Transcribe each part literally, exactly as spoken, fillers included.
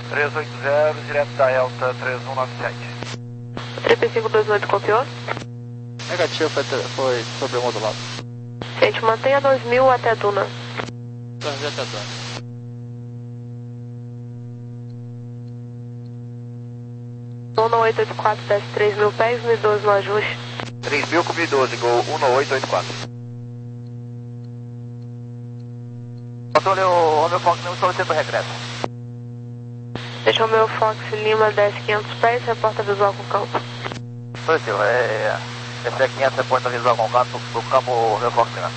três oito zero, direto da Elta três um nove sete. três cinco dois oito, copiou? Negativo, foi, foi sobremodulado. Gente, mantenha dois mil até Duna. dois mil até Duna. um oito oito quatro, desce três mil pés, mil e doze no ajuste. três mil com mil e doze, gol um oito oito quatro. Controle o Romeo Fox, não estou sendo regresso. Deixa o meu Fox Lima, desce quinhentos pés, reporta visual com campo. Positivo, é... Esse é quinhentos, reporta visual com campo, pro campo Romeo Fox Lima.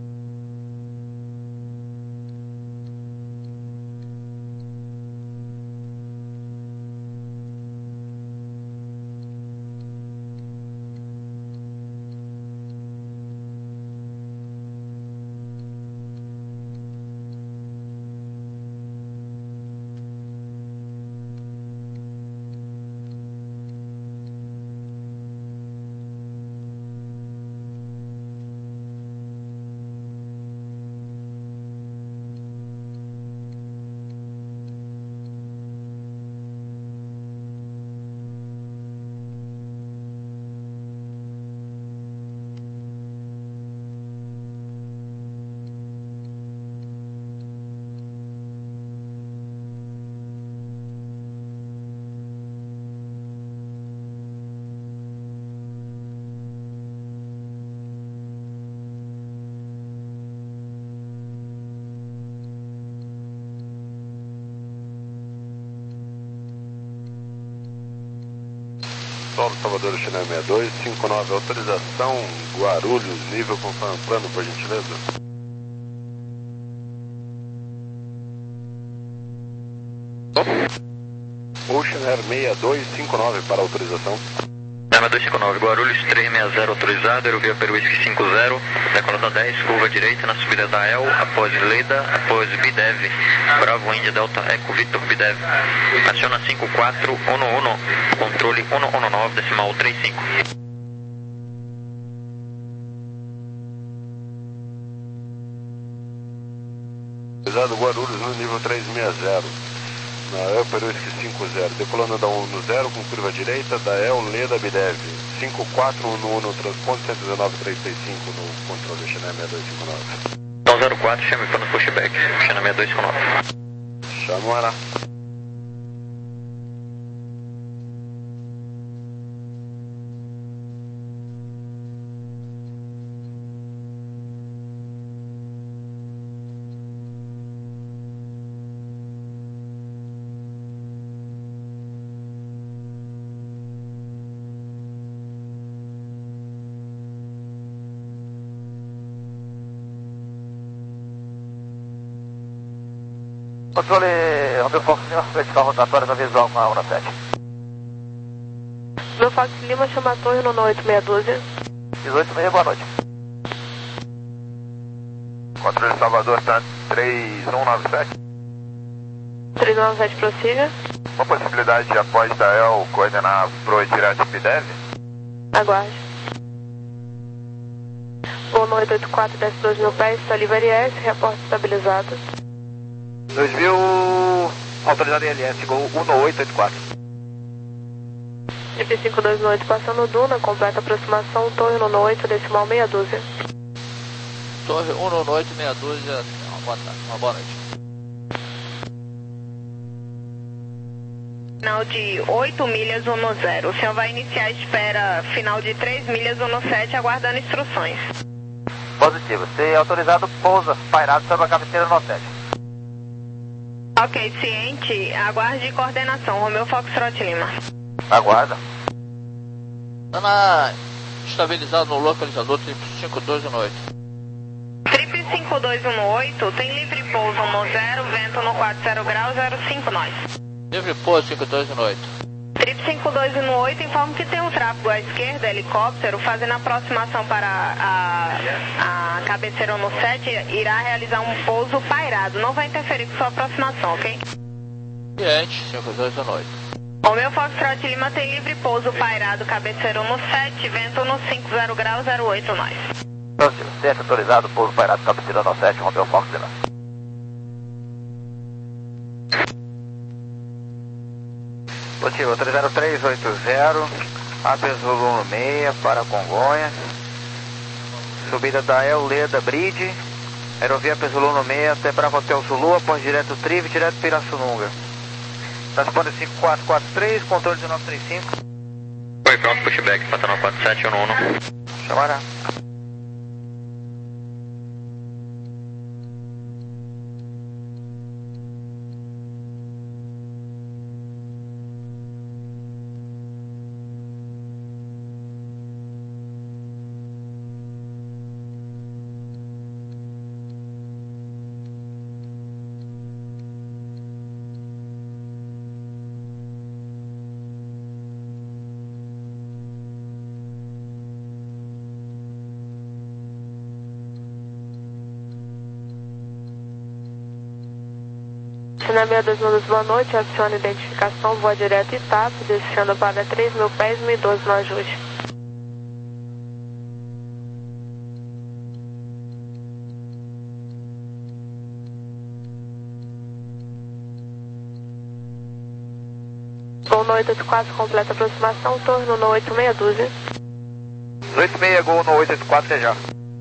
Paulo Salvador, China sessenta e dois, cinquenta e nove, autorização Guarulhos, nível conforme plano, por gentileza. Ocean Air sessenta e dois, cinquenta e nove para autorização. sessenta e dois cinquenta e nove, Guarulhos três seis zero autorizado, aerovia Peru Whisky cinquenta, decolada dez, curva direita na subida da E L, após Leda, após Bidev, Bravo Índia Delta Eco Victor Bidev, aciona cinco quatro um um, controle um um nove, decimal trinta e cinco. Autorizado Guarulhos no nível três seis zero. Na E L Peru Whisky cinquenta, decolando da um no zero com curva direita da E L Leda Bidev, cinco quatro um um no transponder cento e dezenove trezentos e trinta e cinco no controle China sessenta e dois cinquenta e nove. Então zero quatro, chame para no pushback, China sessenta e dois cinquenta e nove. Chamará. Controle Romeo Fox Lima, vertical rotatória da visual com a Aura sete. Meu Fox Lima chama a torre no oito meia dúzia. dezoito e meia, boa noite. Controle Salvador, tá três um nove sete. três nove sete, prossiga. Uma possibilidade de após da E L coordenar pro direto Bidev? Aguarde. Voo no oito oito quatro, desce dois mil pés, está livre S, reporte estabilizado. dois mil, autorizado em L S, gol um oito oito quatro. F cinco dois oito, passando Duna, completa aproximação, torre no oito, decimal meia dúzia. Torre um no oito, meia dúzia, uma boa, uma boa noite. Final de oito milhas um no zero. O senhor vai iniciar a espera final de três milhas um no sete, aguardando instruções. Positivo, se autorizado, pousa, pairado sobre a cabeceira no sete. Ok, ciente, aguarde coordenação, Romeo Foxtrot Lima. Aguarda. Está na... estabilizado no localizador triplo cinco dois um oito. Trip cinco dois um oito, tem livre pouso no zero, vento no quatro zero graus, zero cinco nós. Livre pouso cinco dois um oito. Trip cinco dois um oito, informa que tem um tráfego à esquerda, helicóptero, fazendo aproximação para a, a cabeceira no sete, irá realizar um pouso pairado, não vai interferir com sua aproximação, ok? Ciente, cinco dois um oito. O meu Foxtrot Lima tem livre pouso pairado, cabeceira no sete, vento no cinco zero graus, zero oito nós. Positivo, ciente, autorizado, pouso pairado, cabeceira no sete, Romeo Fox Lima. Positivo, três zero três oito zero, Apes Zulu seis para Congonhas. Subida da El Leda Bridge, aerovia Apes Zulu seis até Bravo Hotel Zulu, após direto Trive, direto Pirassununga. Responde cinco quatro quatro três, controle de nove três cinco. Foi pronto, pushback, Pantanal quatro sete um um. Chamará. Na meia dois minutos, boa noite, acione identificação, voa direto Itape, descendo para três mil pés, mil e doze no ajuste. Gol no oito oito quatro, completa aproximação, torno no oito meia dúzia. oito seis, Gol no oito oito quatro, já.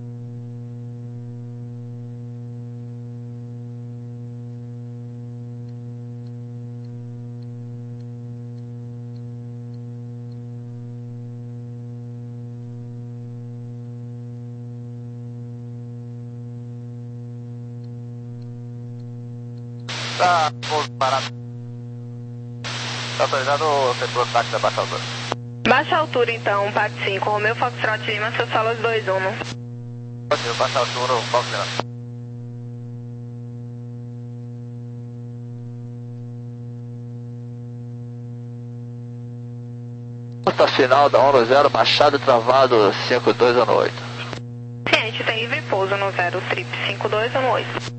Tá, pouso parado. Tá autorizado o setor táxi da baixa altura. Baixa altura então, P A C cinco, Romeu Foxtrot Lima, seus solos dois um. Positivo, baixa altura, o Fox Lima. Rota final da um zero, baixado travado cinco dois um oito. Ciente, tem livre pouso no zero, trip cinco dois um oito.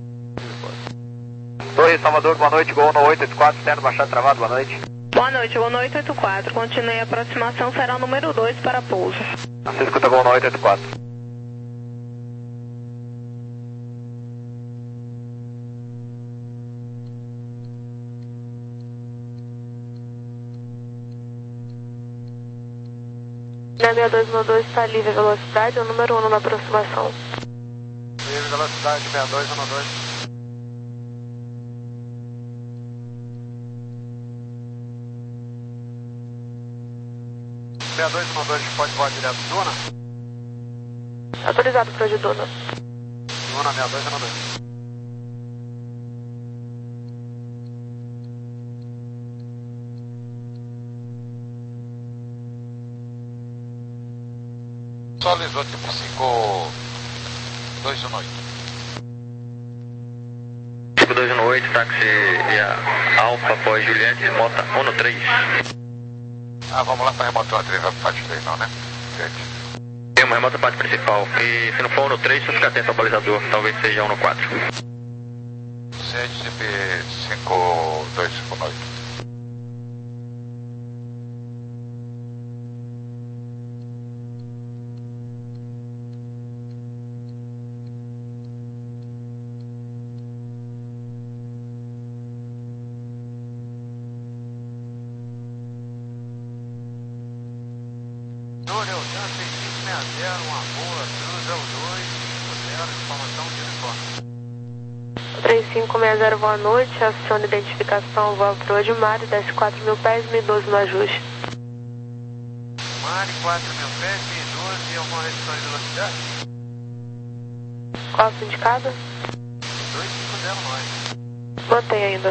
Torre Salvador, boa noite, Gol no oito oito quatro, externo baixado travado, boa noite. Boa noite, Gol no oito oito quatro, continue a aproximação, será o número dois para pouso. Você escuta Gol no oito oito quatro. Na meia dois um dois está livre velocidade, o número um na aproximação. Livre velocidade, seis dois um dois. seis dois um dois, pode voar direto Duna? Autorizado para de Duna. Duna seis dois um dois. Solis tipo cinco dois um oito. cinco dois um oito, táxi via Alfa, após Juliette, Mota um três. Ah, vamos lá para remoto três, vai para parte três não, né? Gente. Tem uma remota parte principal. E se não for um três, só fica atento ao balizador. Talvez seja um quatro. C H P cinco dois um oito. Júnior, Jan seis cinco seis zero, uma boa, Cruz é o dois, cinco zero, informação de uniforme. três cinco seis zero, boa noite, acione identificação, voa para o Edmar, desce quatro mil pés, mil e doze no ajuste. Mari, quatro mil pés, mil e doze, e alguma restrição de velocidade? Qual a indicada? dois cinco zero nove. Mantém ainda.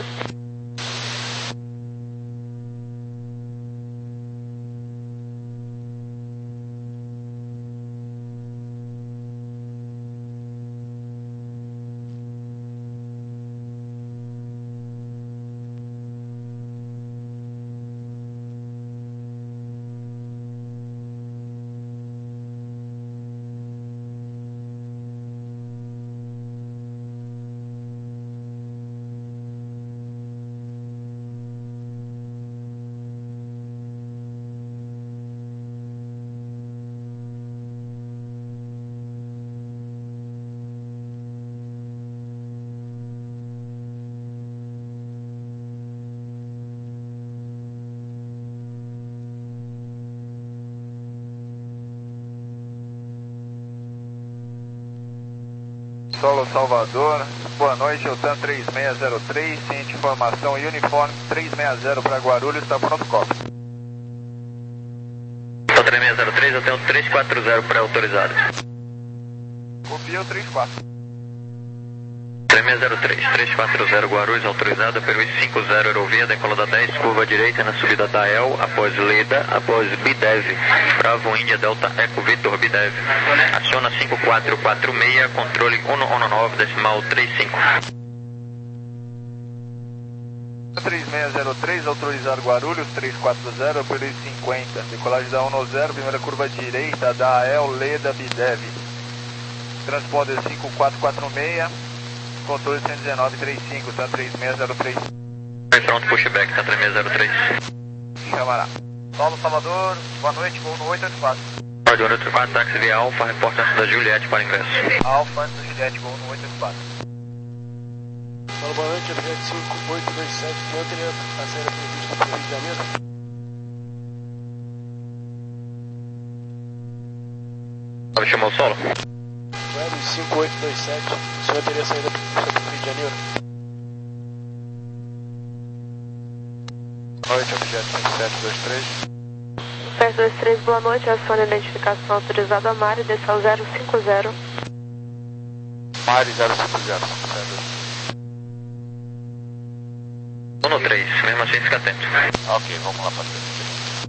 Solo Salvador, boa noite, eu TAM três seis zero três, ciente informação Uniforme três seis zero para Guarulhos, está pronto, copy. TAM três seis zero três, eu tenho três quatro zero pré-autorizado. Copia o três quatro. três seis zero três, três quatro zero Guarulhos, autorizado, permisso cinco zero, aerovia, decolada dez, curva direita na subida da E L, após Leda, após Bidev, Bravo Índia Delta Eco Vitor Bidev, aciona cinco quatro quatro seis, controle um um nove, decimal trinta e cinco. três seis zero três, autorizado Guarulhos, três quatro zero, permisso cinquenta, decolagem da um zero, primeira curva direita da E L, Leda, Bidev, transponder cinco quatro quatro seis, controle cento e dezenove trinta e cinco, TAM três seis zero três. Vai pronto, pushback, TAM três seis zero três. Chamará. Solo Salvador, boa noite, voo no oito oito quatro. Pode, oito oito quatro, táxi via Alfa, reporte antes da Juliette para ingresso. Alfa antes da Juliette, voo no oito oito quatro. Fala, boa noite, Juliette cinco oito dois sete, ontem a saída prevista para o Rio de Janeiro. Pode chamar o solo? Web cinco oito dois sete, o senhor teria saída prevista para o Rio de Janeiro? Boa noite, objeto sete dois três. sete dois três, boa noite, acione a identificação autorizada Mari, desceu zero cinco zero. Mari zero cinco zero. um no três, mesmo assim fica atento. Ok, vamos lá para frente.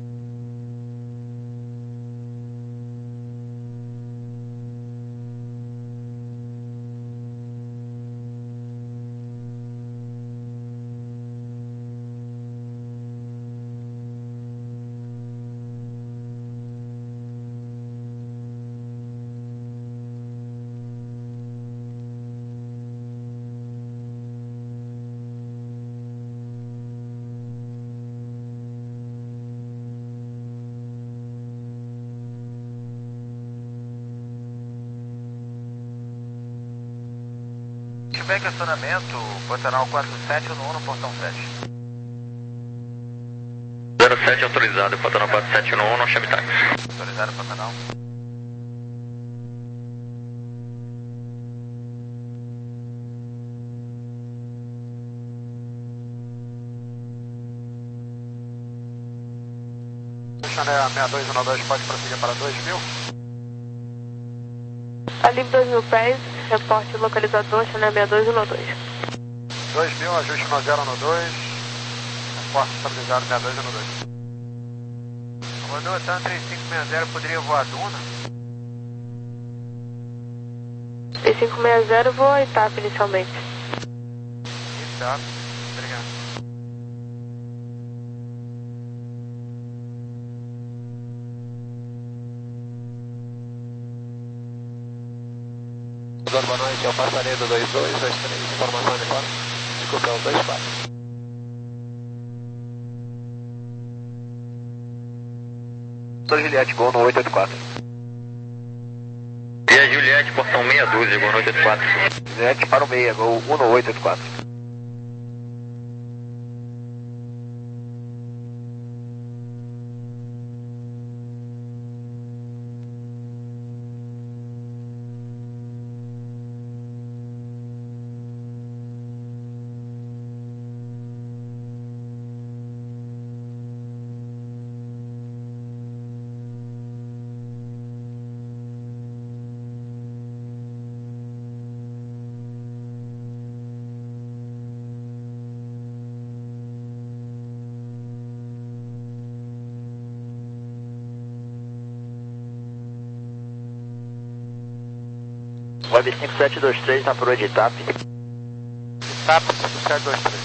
Feedback acionamento, Pantanal quatro sete no um, portão sete. zero sete autorizado, Pantanal quatro sete no um, não chame táxi. Autorizado Pantanal. Chanel seis dois um dois, pode prosseguir para dois mil? Tá livre dois mil pés, reporte localizador, Chanel seis dois um dois. dois mil, ajuste um zero um dois, reporte estabilizado seis dois um dois. Rodou TAM três cinco seis zero, poderia voar Duna? três cinco seis zero, voa Itap inicialmente. Itap, obrigado. Boa noite, é o Passaredo dois dois dois três, informação de fora. Desculpa, é o dois quatro. Sou Juliette, gol no oito oito quatro. E a Juliette, portão meia dúzia, gol no oito oito quatro. Juliette para o meia, gol um no oito oito quatro. Web cinco sete dois três na proa de Itap. Itap cinco sete dois três.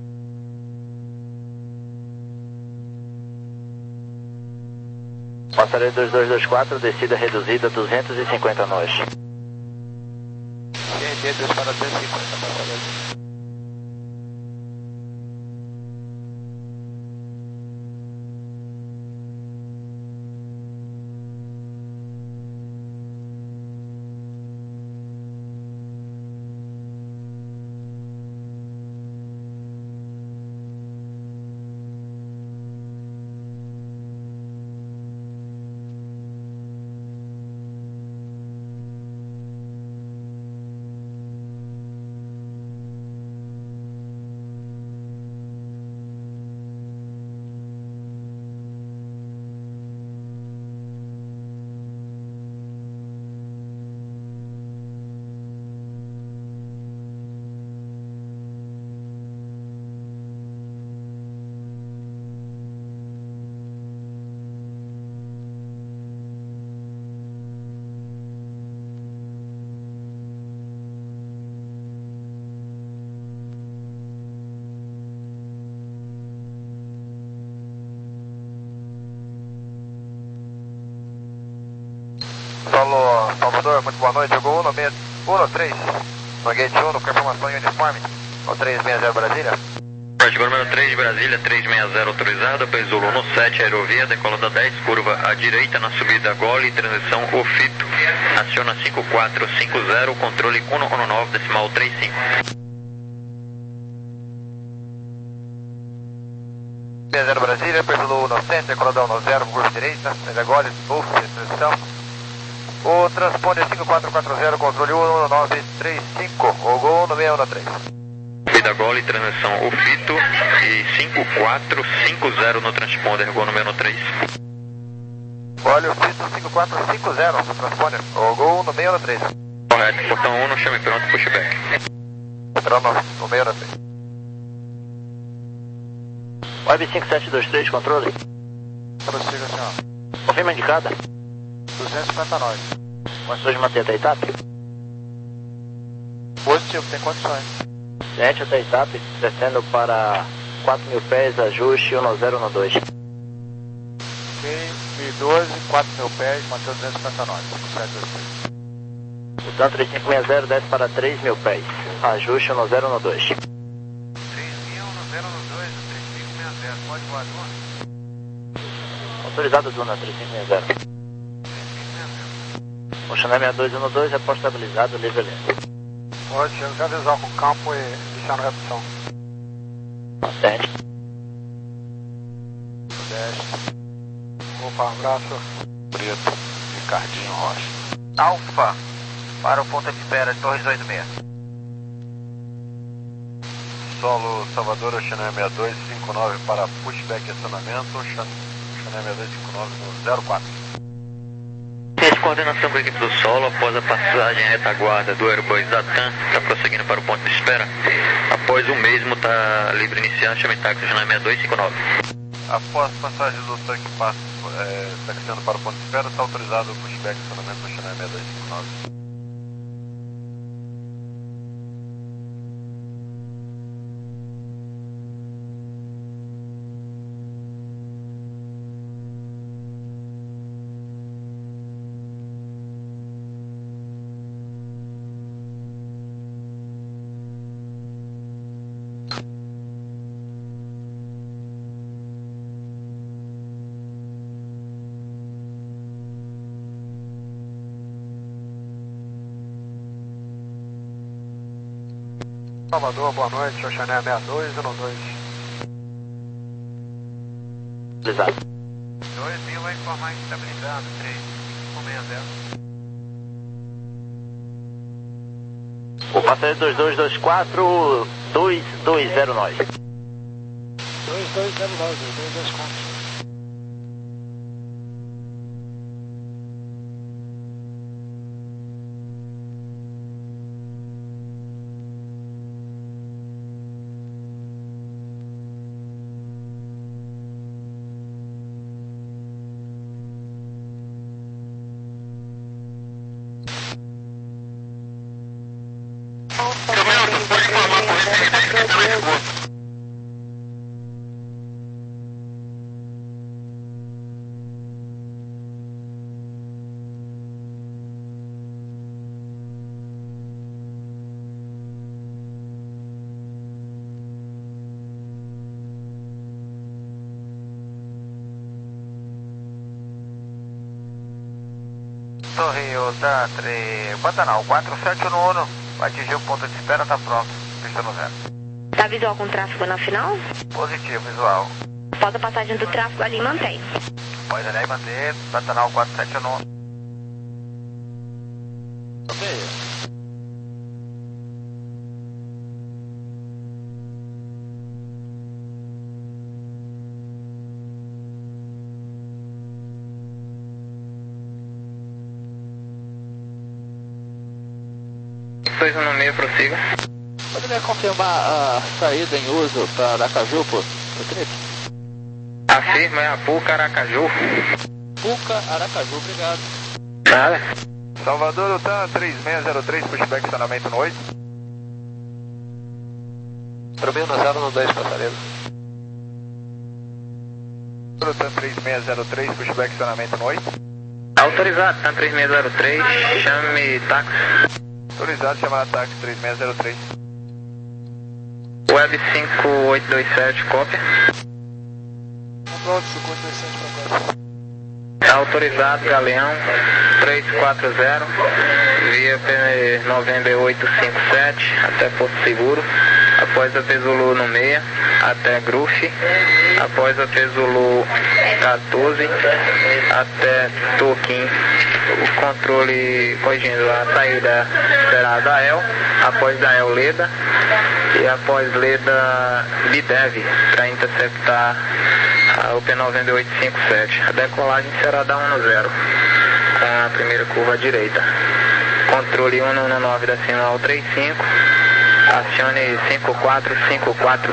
Passaredo dois dois dois quatro, descida reduzida duzentos e cinquenta nós. C N D dois para duzentos e cinquenta, passaredo. Salvador, muito boa noite. Jogou um no meio, um no três, no gate um, com informação em uniforme, no três seis zero Brasília. Chegou número três de Brasília, três seis zero autorizado, P Zulu no sete, aerovia, decolando dez, curva à direita na subida Gole, transição Ofito. Aciona cinco quatro cinco zero, controle um um nove, decimal três cinco. seis zero Brasília, P Zulu no sete, decolando no zero, curva direita, Gole, Ofito, transição. O transponder cinco quatro quatro zero, controle um um nove três cinco, o gol no seis um três. Subida Gole, transição Ofito e cinco quatro cinco zero no transponder, gol no seis um três. Olha o Ofito cinco quatro cinco zero no transponder, o gol no seis um três. Correto, portão um, no chame pronto, pushback. Entrou no, no seis um três. Web cinco sete dois três, controle. Prossiga, senhor. Confirma indicada. duzentos e cinquenta e nove. Condições de manter até etapa? Positivo, tem condições. Gente, até etapa, descendo para quatro mil pés, ajuste um zero um dois. Ok, mil e doze, quatro mil pés, mantém duzentos e cinquenta e nove. cinco sete dois três. Então três cinco seis zero desce para três mil pés, ajuste um zero um dois. três mil no zero um dois, três cinco seis zero, pode voar Duna? Autorizado Duna, três cinco seis zero. O Chanel seis dois um dois é pós estabilizado, livre lento. Pode, já avisar com o campo e deixar na redução. Atende. Deste. Opa, um abraço. Preto, Ricardinho Rocha. Alfa, para o ponto de espera de Torres oito seis. Solo Salvador, Oceania seis dois cinco nove para pushback e acionamento, Oceania seis dois cinco nove no zero quatro. Fiz coordenação com a equipe do solo após a passagem em retaguarda do Airbus da TAM, está prosseguindo para o ponto de espera. Após o mesmo, está livre iniciar, chame táxi Oceania seis dois cinco nove. Após passagem do tanque passo, é, taxiando para o ponto de espera, está autorizado o pushback e acionamento do Oceania seis dois cinco nove. Salvador, boa noite, Oceania seis dois um dois. Exato. dois mil vai informar estabilizado, três cinco seis zero. O passageiro dois dois dois quatro dois dois zero nove. dois dois zero nove, dois dois quatro. Torre da Pantanal quatro sete um um, vai atingir o ponto de espera, tá pronto, pista no zero. Tá visual com tráfego na final? Positivo, visual. Após a passagem do tráfego ali, mantém. Pode olhar e manter, Pantanal quatro sete um um. Ok. dois um seis, prossiga. Poderia confirmar a saída em uso para Aracaju, pô? Afirma, é a Puca Aracaju. Puca, Aracaju, obrigado. Nada. Salvador, U T A M três seis zero três, pushback estacionamento no oito. Trobeu no zero no dez, passareiro. U T A M três seis zero três, pushback estacionamento no oito. Autorizado, tá três seis zero três, chame táxi. Autorizado, chamar táxi três seis zero três. Web cinco oito dois sete, cópia. Pronto, cinco oito dois sete para cá. Autorizado, Galeão três quatro zero, via P November oito cinco sete, até Porto Seguro, após a P Zulu no meia, até Grufe, após a P Zulu quatorze, até Toquim. O controle, corrigindo, a saída será da E L, após da E L Leda, e após Leda Bidev, para interceptar o P November oito cinco sete. A decolagem será da um zero, com a primeira curva à direita. Controle um um nove decimal trinta e cinco, acione cinco quatro cinco quatro.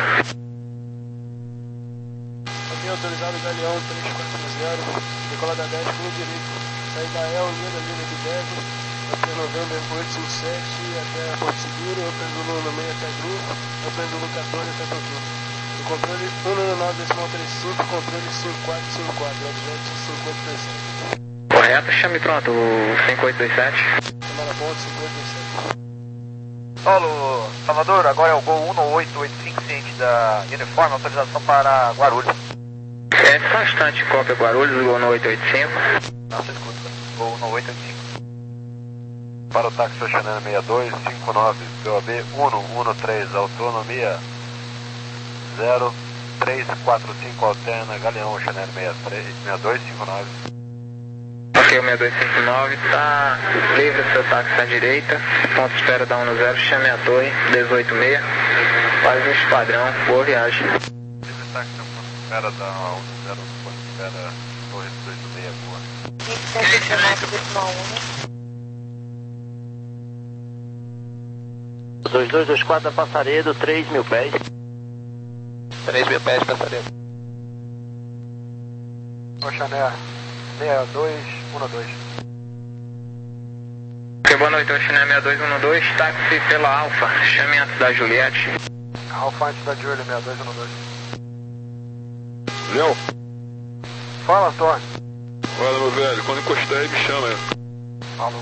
Aqui autorizado Galeão três quatro zero, decolada dez com direito. Saída E L, Leda, Leda Bidev, até November oito cinco sete, até Porto Seguro, eu Zulu no meio até Grupo, eu Zulu quatorze até Toquim. Controle um um nove decimal trinta e cinco, controle cinco quatro cinco quatro, adjunto cinco oito dois sete. Correto, chame pronto, o cinco oito dois sete. Tomara ponto, cinco oito dois sete. Paulo, Salvador, agora é o Gol um oito oito cinco sete da Uniforme, autorização para Guarulhos. É só um instante, cópia Guarulhos, Gol no oito oito cinco. Não, você escuta, Gol um oito oito cinco. Para o táxi Oceanana sessenta e dois, cinquenta e nove, P O B um um três, autonomia zero três quatro cinco, alterna, Galeão Oceanana sessenta e dois, cinquenta e nove. Ok, o sessenta e dois cinquenta e nove, está livre o seu táxi à direita, ponto de espera da um zero, chame a torre, dezoito seis, faz o esquadrão, boa viagem. Livre táxi, ponto de espera da um zero, ponto de espera, torre dezoito seis, boa. dois dois dois quatro da Passaredo, três mil pés. três mil pés, Passaredo. Oxané, sessenta e dois doze. Ok, boa noite, Oxané sessenta e dois doze, táxi pela Alfa, chame antes da Juliette. Alfa antes da Júlia, sessenta e dois doze. Léo? Fala, Antônio. Olha, meu velho, quando encostar aí me chama. Falou.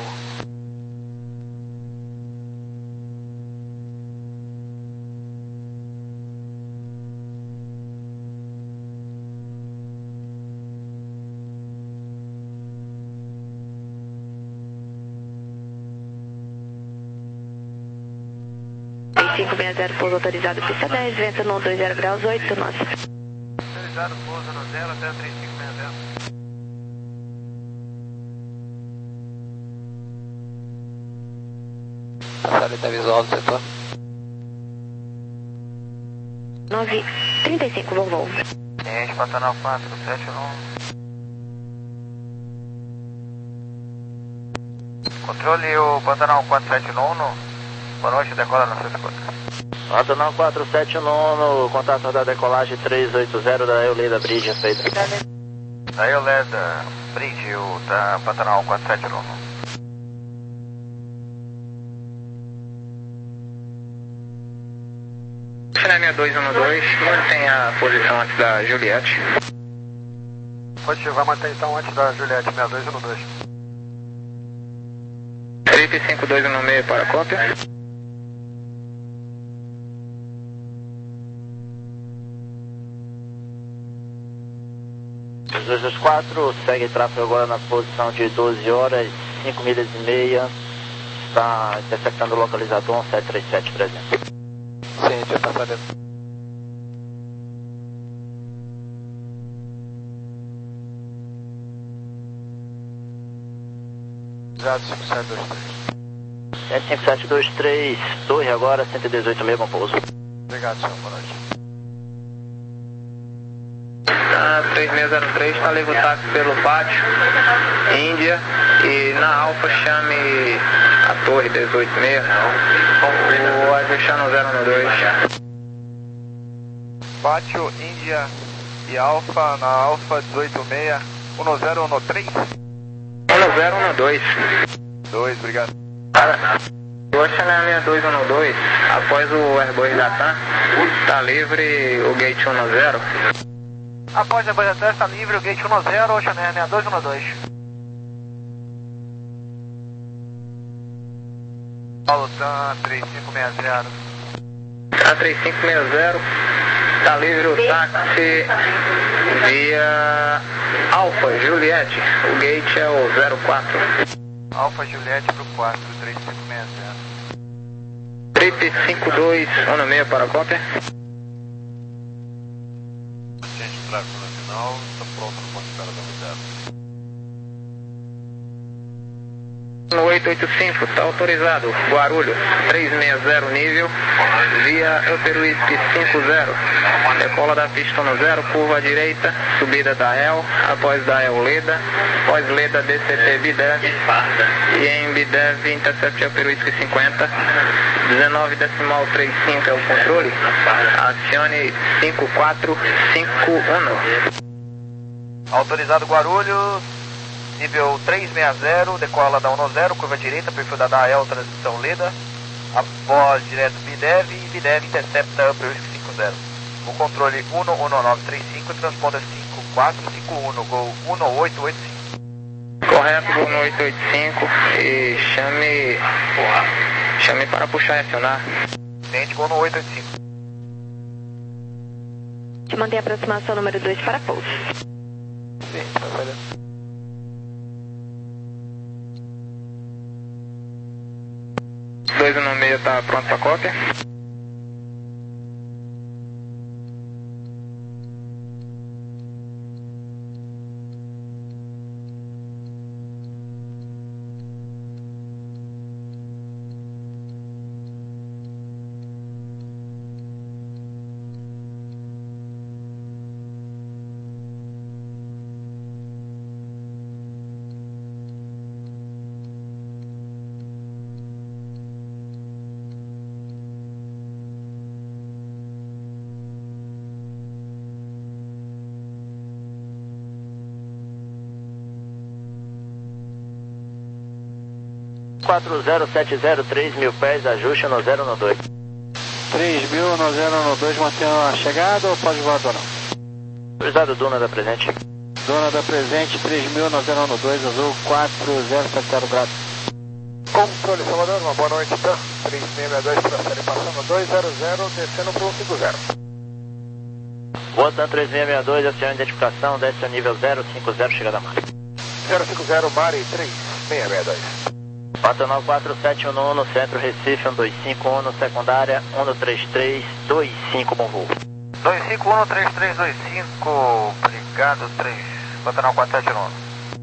cinco seis zero, pouso autorizado, pista dez, vento no dois zero graus, oito, nossa. Autorizado, pouso no zero até três cinco seis zero. Salita visual do setor. nove trinta e cinco, voo, voo. Gente, Pantanal quatro sete um. Controle o Pantanal quatro sete um. Boa noite, decola na sua escuta. Pantanal quatro sete um, contato da decolagem três oito zero da Euleda Bridge, aceita. Da Euleda Bridge, o da Pantanal quatro sete um. Sessenta e dois doze, mantém a posição antes da Juliette. Pode vai manter então antes da Juliette, sessenta e dois doze. trinta e cinco dois um seis para a cópia. dois dois quatro, segue tráfego agora na posição de doze horas, cinco milhas e meia, está interceptando o localizador um sete três sete presente. Sim, já Passaredo. cinco sete dois três. sete cinco sete dois três, torre agora, cento e dezoito meio com pouso. Obrigado, senhor. Boa noite. Na três seis zero três, está livre o táxi pelo pátio, Índia, e na Alfa chame a torre dezoito seis, o ajustando zero um dois. Pátio, Índia e Alfa, na Alfa dezoito seis, um zero um três. um zero um dois. dois, obrigado. Para o Oceanana sessenta e dois doze, após o Airbus da TAM, está livre o gate um zero. Após a Airbus da TAM, está livre o gate um zero, Oceanana sessenta e dois doze. Paulo Tan três cinco seis zero. Tá três cinco seis zero, tá livre o táxi via Alfa Juliette, o gate é o zero quatro. Alfa Juliette pro quatro, três cinco seis zero. Trip cinco dois um seis para a cópia. Paciente tráfego nacional, está pronto no ponto de espera da unidade. No oito oito cinco, tá autorizado, Guarulhos, três seis zero nível, via Upper Whisky cinco zero, decola da pista no zero, curva à direita, subida da E L, após da E L Leda, após Leda D C T Bidev, e em Bidev Intercept Upper Whisky cinquenta, dezenove decimal trinta e cinco é o controle, acione cinco quatro cinco um. Autorizado Guarulhos, nível três seis zero, decola da um zero, curva direita, perfil da A E L, transição Leda, após direto Bidev e Bidev intercepta Upper Whisky cinco zero. O controle um um nove três cinco, transponder cinco quatro cinco um, Gol um oito oito cinco. Correto, Gol um oito oito cinco, e chame, chame para puxar e acionar. Tente Gol um oito oito cinco. Te mantém a aproximação número dois para pouso. Sim, tá valendo. dois um seis está pronto para cópia. quatro zero sete zero, três mil pés, ajuste no zero no dois. três mil no zero no dois, mantém a chegada ou pode voar ou não? Autorizado Duna da presente. Dona da presente, três mil no zero no dois, azul quatro zero sete zero graus. Controle Salvador, uma boa noite, tá? três seis seis dois, transfere passando dois zero zero, descendo para um cinco zero. Boa Tan três seis seis dois, acione identificação, desce ao nível zero cinco zero, chegada a mar. zero cinco zero, Mari, três seis seis dois. Quatro nove quatro sete um um no centro, Recife, um dois cinco um no secundária, um três três dois cinco, bom voo. dois cinco um três três dois cinco, obrigado, três, Pantanal quatro sete nove.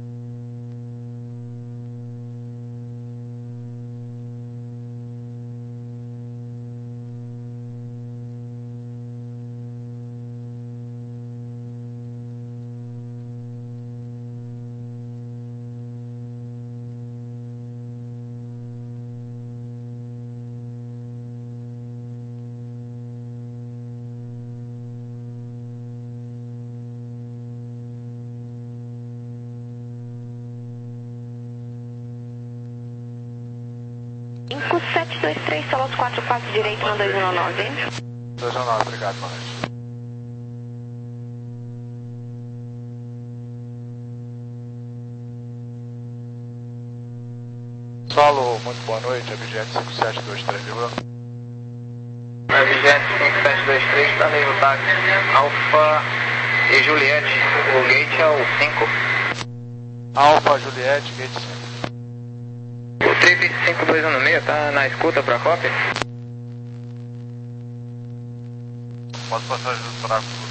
cinco sete dois três, Solos quatro quatro direito no dois um nove. dois um nove, obrigado, boa noite. Solo, muito boa noite, a Vijet cinco sete dois três, viu? A Vijet cinco sete dois três está livre o táxi Alfa e Juliette, o gate é o cinco. Alfa Juliette, gate cinco. O Trip cinco dois um seis está na escuta para a cópia. Pode passar do tráfego